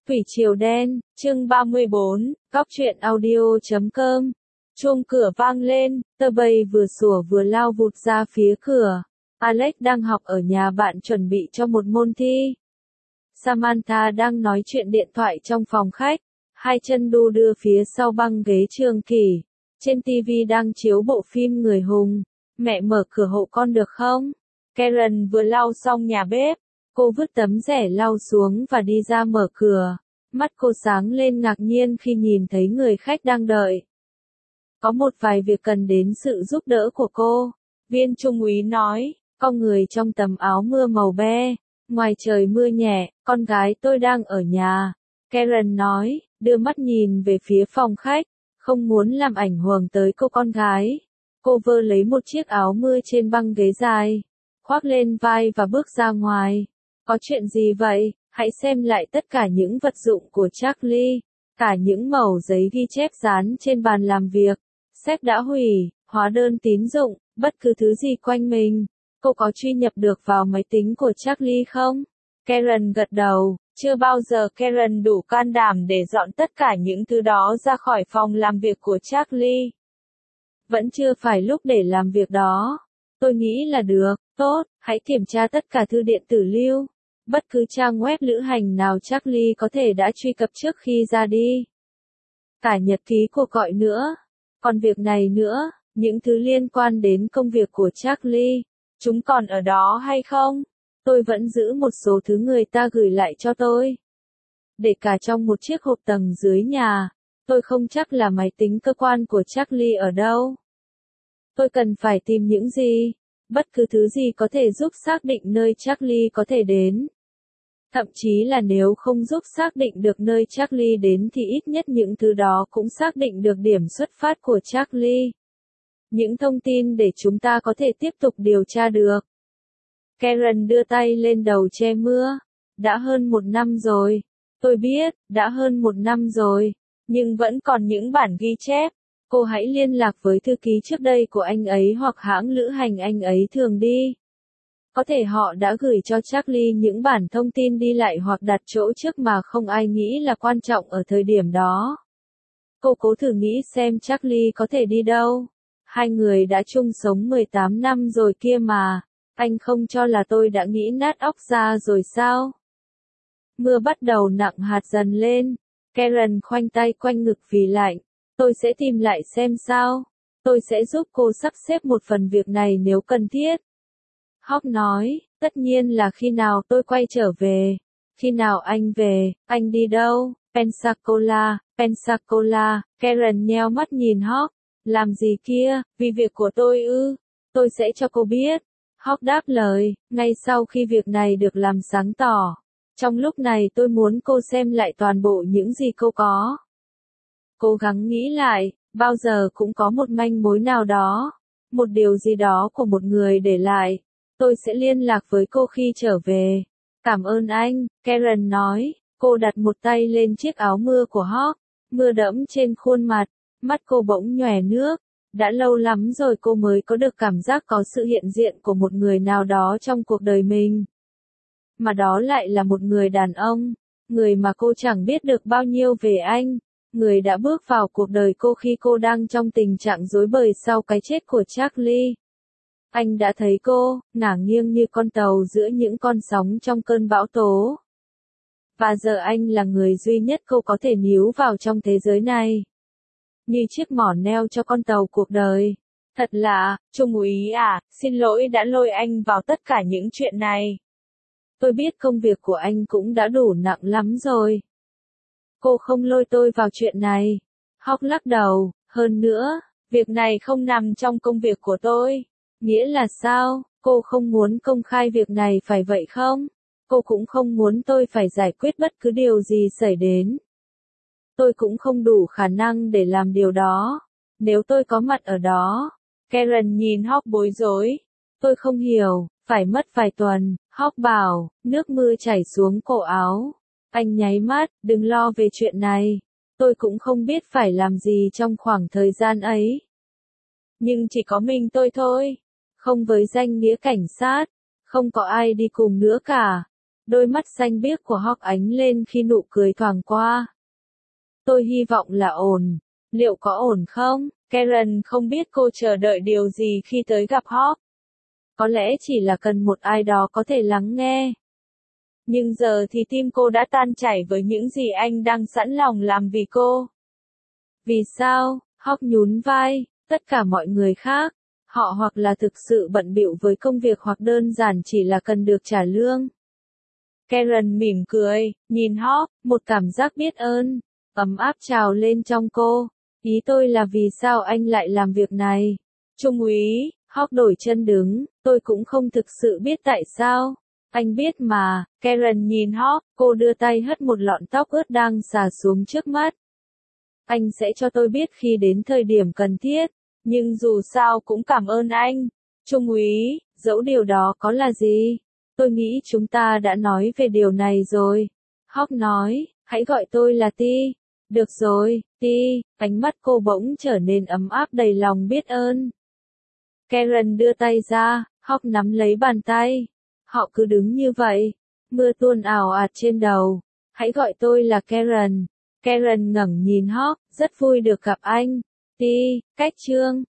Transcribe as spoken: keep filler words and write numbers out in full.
Thủy triều đen, chương ba mươi bốn, Góc truyện audio chấm com. Chuông cửa vang lên, tơ bầy vừa sủa vừa lao vụt ra phía cửa. Alex đang học ở nhà bạn chuẩn bị cho một môn thi. Samantha đang nói chuyện điện thoại trong phòng khách, hai chân đu đưa phía sau băng ghế trường kỷ. Trên ti vi đang chiếu bộ phim Người hùng. Mẹ mở cửa hộ con được không? Karen vừa lau xong nhà bếp. Cô vứt tấm rẻ lau xuống và đi ra mở cửa. Mắt cô sáng lên ngạc nhiên khi nhìn thấy người khách đang đợi. Có một vài việc cần đến sự giúp đỡ của cô. Viên trung úy nói, con người trong tấm áo mưa màu be. Ngoài trời mưa nhẹ, con gái tôi đang ở nhà. Karen nói, đưa mắt nhìn về phía phòng khách. Không muốn làm ảnh hưởng tới cô con gái. Cô vơ lấy một chiếc áo mưa trên băng ghế dài. Khoác lên vai và bước ra ngoài. Có chuyện gì vậy? Hãy xem lại tất cả những vật dụng của Charlie, cả những mẩu giấy ghi chép dán trên bàn làm việc, sếp đã hủy, hóa đơn tín dụng, bất cứ thứ gì quanh mình. Cô có truy nhập được vào máy tính của Charlie không? Karen gật đầu, chưa bao giờ Karen đủ can đảm để dọn tất cả những thứ đó ra khỏi phòng làm việc của Charlie. Vẫn chưa phải lúc để làm việc đó. Tôi nghĩ là được, tốt, hãy kiểm tra tất cả thư điện tử lưu. Bất cứ trang web lữ hành nào Charlie có thể đã truy cập trước khi ra đi. Cả nhật ký cuộc gọi nữa. Còn việc này nữa, những thứ liên quan đến công việc của Charlie, chúng còn ở đó hay không? Tôi vẫn giữ một số thứ người ta gửi lại cho tôi. Để cả trong một chiếc hộp tầng dưới nhà, tôi không chắc là máy tính cơ quan của Charlie ở đâu. Tôi cần phải tìm những gì? Bất cứ thứ gì có thể giúp xác định nơi Charlie có thể đến. Thậm chí là nếu không giúp xác định được nơi Charlie đến thì ít nhất những thứ đó cũng xác định được điểm xuất phát của Charlie. Những thông tin để chúng ta có thể tiếp tục điều tra được. Karen đưa tay lên đầu che mưa. Đã hơn một năm rồi. Tôi biết, đã hơn một năm rồi. Nhưng vẫn còn những bản ghi chép. Cô hãy liên lạc với thư ký trước đây của anh ấy hoặc hãng lữ hành anh ấy thường đi. Có thể họ đã gửi cho Charlie những bản thông tin đi lại hoặc đặt chỗ trước mà không ai nghĩ là quan trọng ở thời điểm đó. Cô cố thử nghĩ xem Charlie có thể đi đâu. Hai người đã chung sống mười tám năm rồi kia mà. Anh không cho là tôi đã nghĩ nát óc ra rồi sao? Mưa bắt đầu nặng hạt dần lên. Karen khoanh tay quanh ngực vì lạnh. Tôi sẽ tìm lại xem sao. Tôi sẽ giúp cô sắp xếp một phần việc này nếu cần thiết. Hawk nói, tất nhiên là khi nào tôi quay trở về. Khi nào anh về, anh đi đâu? Pensacola, Pensacola. Karen nheo mắt nhìn Hawk. Làm gì kia, vì việc của tôi ư? Tôi sẽ cho cô biết. Hawk đáp lời, ngay sau khi việc này được làm sáng tỏ. Trong lúc này tôi muốn cô xem lại toàn bộ những gì cô có. Cố gắng nghĩ lại, bao giờ cũng có một manh mối nào đó. Một điều gì đó của một người để lại. Tôi sẽ liên lạc với cô khi trở về. Cảm ơn anh, Karen nói. Cô đặt một tay lên chiếc áo mưa của Hawk. Mưa đẫm trên khuôn mặt. Mắt cô bỗng nhòe nước. Đã lâu lắm rồi cô mới có được cảm giác có sự hiện diện của một người nào đó trong cuộc đời mình. Mà đó lại là một người đàn ông. Người mà cô chẳng biết được bao nhiêu về anh. Người đã bước vào cuộc đời cô khi cô đang trong tình trạng rối bời sau cái chết của Charlie. Anh đã thấy cô, ngả nghiêng như con tàu giữa những con sóng trong cơn bão tố. Và giờ anh là người duy nhất cô có thể níu vào trong thế giới này. Như chiếc mỏ neo cho con tàu cuộc đời. Thật lạ, Trung úy à, xin lỗi đã lôi anh vào tất cả những chuyện này. Tôi biết công việc của anh cũng đã đủ nặng lắm rồi. Cô không lôi tôi vào chuyện này. Hawk lắc đầu, hơn nữa, việc này không nằm trong công việc của tôi. Nghĩa là sao, cô không muốn công khai việc này phải vậy không? Cô cũng không muốn tôi phải giải quyết bất cứ điều gì xảy đến. Tôi cũng không đủ khả năng để làm điều đó. Nếu tôi có mặt ở đó. Karen nhìn Hawk bối rối. Tôi không hiểu, phải mất vài tuần, Hawk bảo, nước mưa chảy xuống cổ áo. Anh nháy mắt, đừng lo về chuyện này. Tôi cũng không biết phải làm gì trong khoảng thời gian ấy. Nhưng chỉ có mình tôi thôi. Không với danh nghĩa cảnh sát. Không có ai đi cùng nữa cả. Đôi mắt xanh biếc của Hawk ánh lên khi nụ cười thoảng qua. Tôi hy vọng là ổn. Liệu có ổn không? Karen không biết cô chờ đợi điều gì khi tới gặp Hawk. Có lẽ chỉ là cần một ai đó có thể lắng nghe. Nhưng giờ thì tim cô đã tan chảy với những gì anh đang sẵn lòng làm vì cô. Vì sao? Hawk nhún vai. Tất cả mọi người khác, họ hoặc là thực sự bận bịu với công việc hoặc đơn giản chỉ là cần được trả lương. Karen mỉm cười, nhìn Hawk, một cảm giác biết ơn, ấm áp trào lên trong cô. Ý tôi là vì sao anh lại làm việc này? Trung úy, Hawk đổi chân đứng, tôi cũng không thực sự biết tại sao. Anh biết mà, Karen nhìn Hawk, cô đưa tay hất một lọn tóc ướt đang xả xuống trước mắt. Anh sẽ cho tôi biết khi đến thời điểm cần thiết, nhưng dù sao cũng cảm ơn anh. Trung úy, dẫu điều đó có là gì? Tôi nghĩ chúng ta đã nói về điều này rồi. Hawk nói, hãy gọi tôi là Ti. Được rồi, Ti, ánh mắt cô bỗng trở nên ấm áp đầy lòng biết ơn. Karen đưa tay ra, Hawk nắm lấy bàn tay. Họ cứ đứng như vậy. Mưa tuôn ào ạt trên đầu. Hãy gọi tôi là Karen. Karen ngẩng nhìn Hawk, rất vui được gặp anh. Ti, cách chương.